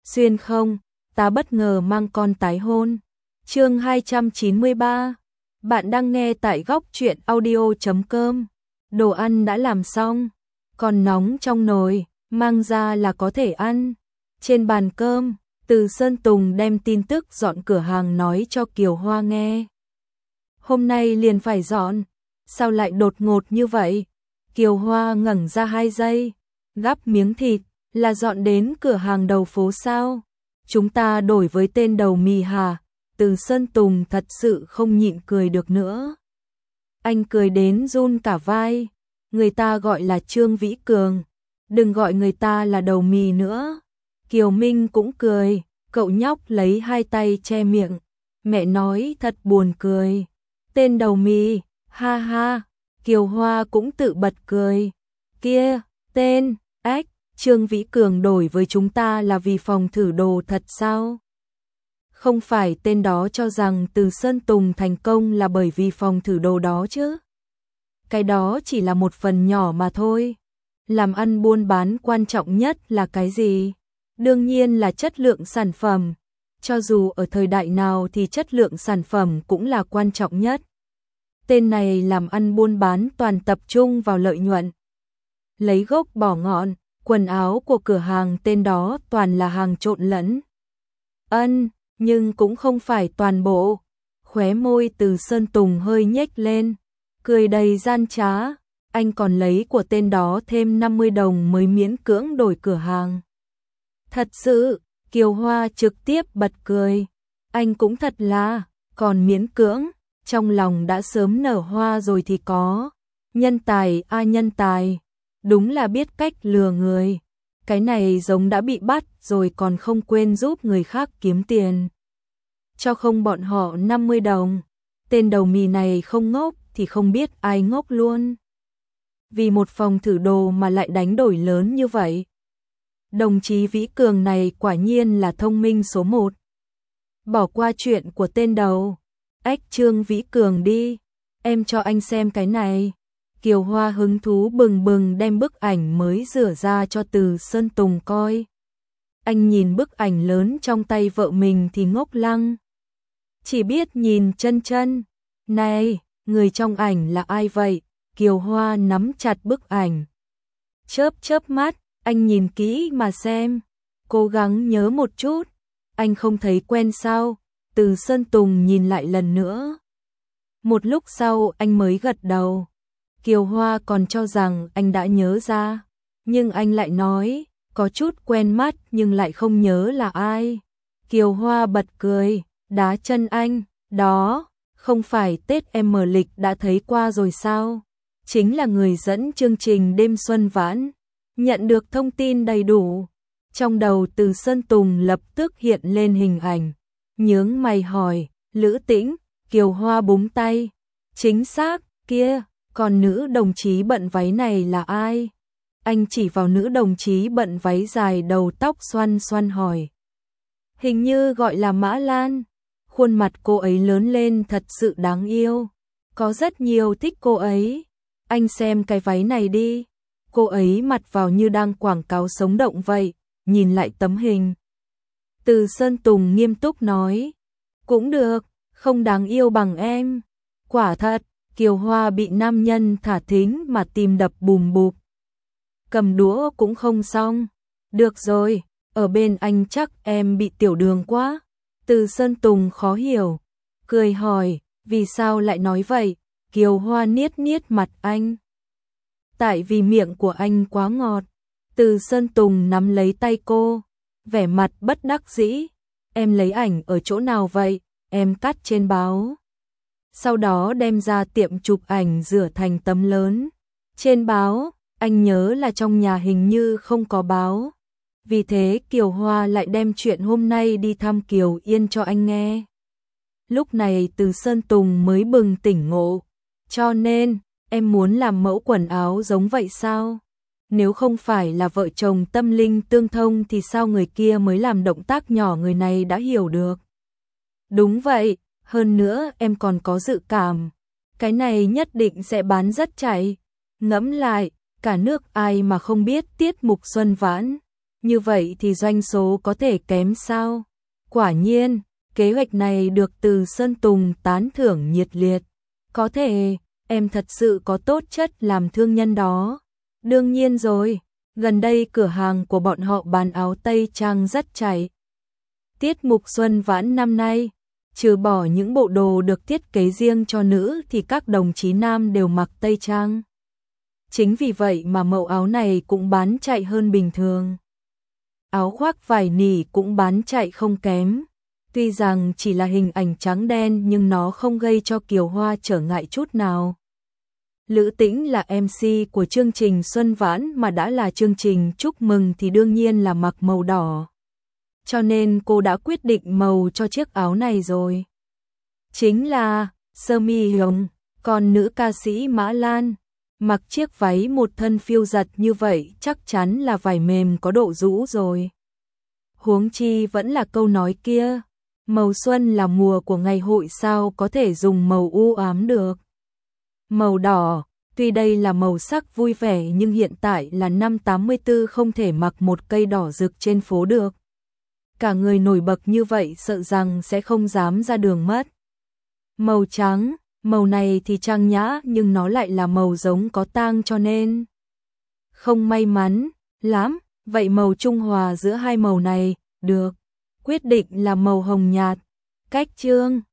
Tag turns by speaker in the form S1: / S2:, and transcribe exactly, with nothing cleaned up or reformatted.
S1: Xuyên không, ta bất ngờ mang con tái hôn. Chương hai trăm chín mươi ba. Bạn đang nghe tại góc truyện audio chấm com. Đồ ăn đã làm xong, còn nóng trong nồi, mang ra là có thể ăn. Trên bàn cơm, Từ Sơn Tùng đem tin tức dọn cửa hàng nói cho Kiều Hoa nghe. Hôm nay liền phải dọn, sao lại đột ngột như vậy? Kiều Hoa ngẩng ra hai giây, gắp miếng thịt, là dọn đến cửa hàng đầu phố sao? Chúng ta đổi với tên đầu mì hả? Từ Sơn Tùng thật sự không nhịn cười được nữa. Anh cười đến run cả vai, người ta gọi là Trương Vĩ Cường, đừng gọi người ta là đầu mì nữa. Kiều Minh cũng cười, cậu nhóc lấy hai tay che miệng, mẹ nói thật buồn cười. Tên đầu mì, ha ha. Kiều Hoa cũng tự bật cười. Kia, tên, ếch, Trương Vĩ Cường đổi với chúng ta là vì phòng thử đồ thật sao? Không phải tên đó cho rằng Từ Sơn Tùng thành công là bởi vì phòng thử đồ đó chứ? Cái đó chỉ là một phần nhỏ mà thôi. Làm ăn buôn bán quan trọng nhất là cái gì? Đương nhiên là chất lượng sản phẩm. Cho dù ở thời đại nào thì chất lượng sản phẩm cũng là quan trọng nhất. Tên này làm ăn buôn bán toàn tập trung vào lợi nhuận. Lấy gốc bỏ ngọn, quần áo của cửa hàng tên đó toàn là hàng trộn lẫn. Ân, nhưng cũng không phải toàn bộ. Khóe môi Từ Sơn Tùng hơi nhếch lên, cười đầy gian trá. Anh còn lấy của tên đó thêm năm mươi đồng mới miễn cưỡng đổi cửa hàng. Thật sự, Kiều Hoa trực tiếp bật cười. Anh cũng thật là, còn miễn cưỡng, trong lòng đã sớm nở hoa rồi thì có. Nhân tài a nhân tài, đúng là biết cách lừa người. Cái này giống đã bị bắt rồi còn không quên giúp người khác kiếm tiền. Cho không bọn họ năm mươi đồng. Tên đầu mì này không ngốc thì không biết ai ngốc luôn. Vì một phòng thử đồ mà lại đánh đổi lớn như vậy. Đồng chí Vĩ Cường này quả nhiên là thông minh số một. Bỏ qua chuyện của tên đầu ếch Trương Vĩ Cường đi, em cho anh xem cái này. Kiều Hoa hứng thú bừng bừng đem bức ảnh mới rửa ra cho Từ Sơn Tùng coi. Anh nhìn bức ảnh lớn trong tay vợ mình thì ngốc lăng. Chỉ biết nhìn chân chân. Này, người trong ảnh là ai vậy? Kiều Hoa nắm chặt bức ảnh. Chớp chớp mắt, anh nhìn kỹ mà xem. Cố gắng nhớ một chút. Anh không thấy quen sao? Từ Sơn Tùng nhìn lại lần nữa. Một lúc sau anh mới gật đầu. Kiều Hoa còn cho rằng anh đã nhớ ra. Nhưng anh lại nói, có chút quen mắt nhưng lại không nhớ là ai. Kiều Hoa bật cười, đá chân anh. Đó, không phải Tết em mở lịch đã thấy qua rồi sao? Chính là người dẫn chương trình đêm xuân vãn. Nhận được thông tin đầy đủ. Trong đầu Từ Sơn Tùng lập tức hiện lên hình ảnh. Nhướng mày hỏi, Lữ Tĩnh. Kiều Hoa búng tay. Chính xác, kia, còn nữ đồng chí bận váy này là ai? Anh chỉ vào nữ đồng chí bận váy dài đầu tóc xoăn xoăn hỏi. Hình như gọi là Mã Lan. Khuôn mặt cô ấy lớn lên thật sự đáng yêu. Có rất nhiều thích cô ấy. Anh xem cái váy này đi. Cô ấy mặt vào như đang quảng cáo sống động vậy. Nhìn lại tấm hình. Từ Sơn Tùng nghiêm túc nói. Cũng được, không đáng yêu bằng em. Quả thật, Kiều Hoa bị nam nhân thả thính mà tim đập bùm bụp. Cầm đũa cũng không xong. Được rồi, ở bên anh chắc em bị tiểu đường quá. Từ Sơn Tùng khó hiểu. Cười hỏi, vì sao lại nói vậy? Kiều Hoa niết niết mặt anh. Tại vì miệng của anh quá ngọt. Từ Sơn Tùng nắm lấy tay cô, vẻ mặt bất đắc dĩ. Em lấy ảnh ở chỗ nào vậy? Em cắt trên báo. Sau đó đem ra tiệm chụp ảnh rửa thành tấm lớn. Trên báo, anh nhớ là trong nhà hình như không có báo. Vì thế Kiều Hoa lại đem chuyện hôm nay đi thăm Kiều Yên cho anh nghe. Lúc này Từ Sơn Tùng mới bừng tỉnh ngộ. Cho nên, em muốn làm mẫu quần áo giống vậy sao? Nếu không phải là vợ chồng tâm linh tương thông thì sao người kia mới làm động tác nhỏ người này đã hiểu được? Đúng vậy, hơn nữa em còn có dự cảm. Cái này nhất định sẽ bán rất chạy. Ngẫm lại, cả nước ai mà không biết tiết mục xuân vãn. như vậy thì doanh số có thể kém sao? Quả nhiên, kế hoạch này được Từ Sơn Tùng tán thưởng nhiệt liệt. Có thể, em thật sự có tốt chất làm thương nhân đó. Đương nhiên rồi, gần đây cửa hàng của bọn họ bán áo tây trang rất chạy. Tiết mục Xuân Vãn năm nay, trừ bỏ những bộ đồ được thiết kế riêng cho nữ thì các đồng chí nam đều mặc tây trang. Chính vì vậy mà mẫu áo này cũng bán chạy hơn bình thường. Áo khoác vải nỉ cũng bán chạy không kém. Tuy rằng chỉ là hình ảnh trắng đen nhưng nó không gây cho Kiều Hoa trở ngại chút nào. Lữ Tĩnh là em xê của chương trình Xuân Vãn mà đã là chương trình chúc mừng thì đương nhiên là mặc màu đỏ. Cho nên cô đã quyết định màu cho chiếc áo này rồi. Chính là sơ mi hồng, còn nữ ca sĩ Mã Lan mặc chiếc váy một thân phiêu giật như vậy chắc chắn là vải mềm có độ rũ rồi. Huống chi vẫn là câu nói kia, màu xuân là mùa của ngày hội sao có thể dùng màu u ám được. Màu đỏ, tuy đây là màu sắc vui vẻ nhưng hiện tại là năm tám mươi tư không thể mặc một cây đỏ rực trên phố được. Cả người nổi bật như vậy sợ rằng sẽ không dám ra đường mất. Màu trắng, màu này thì trang nhã nhưng nó lại là màu giống có tang cho nên không may mắn lắm. Vậy màu trung hòa giữa hai màu này, được, quyết định là màu hồng nhạt. Cách chương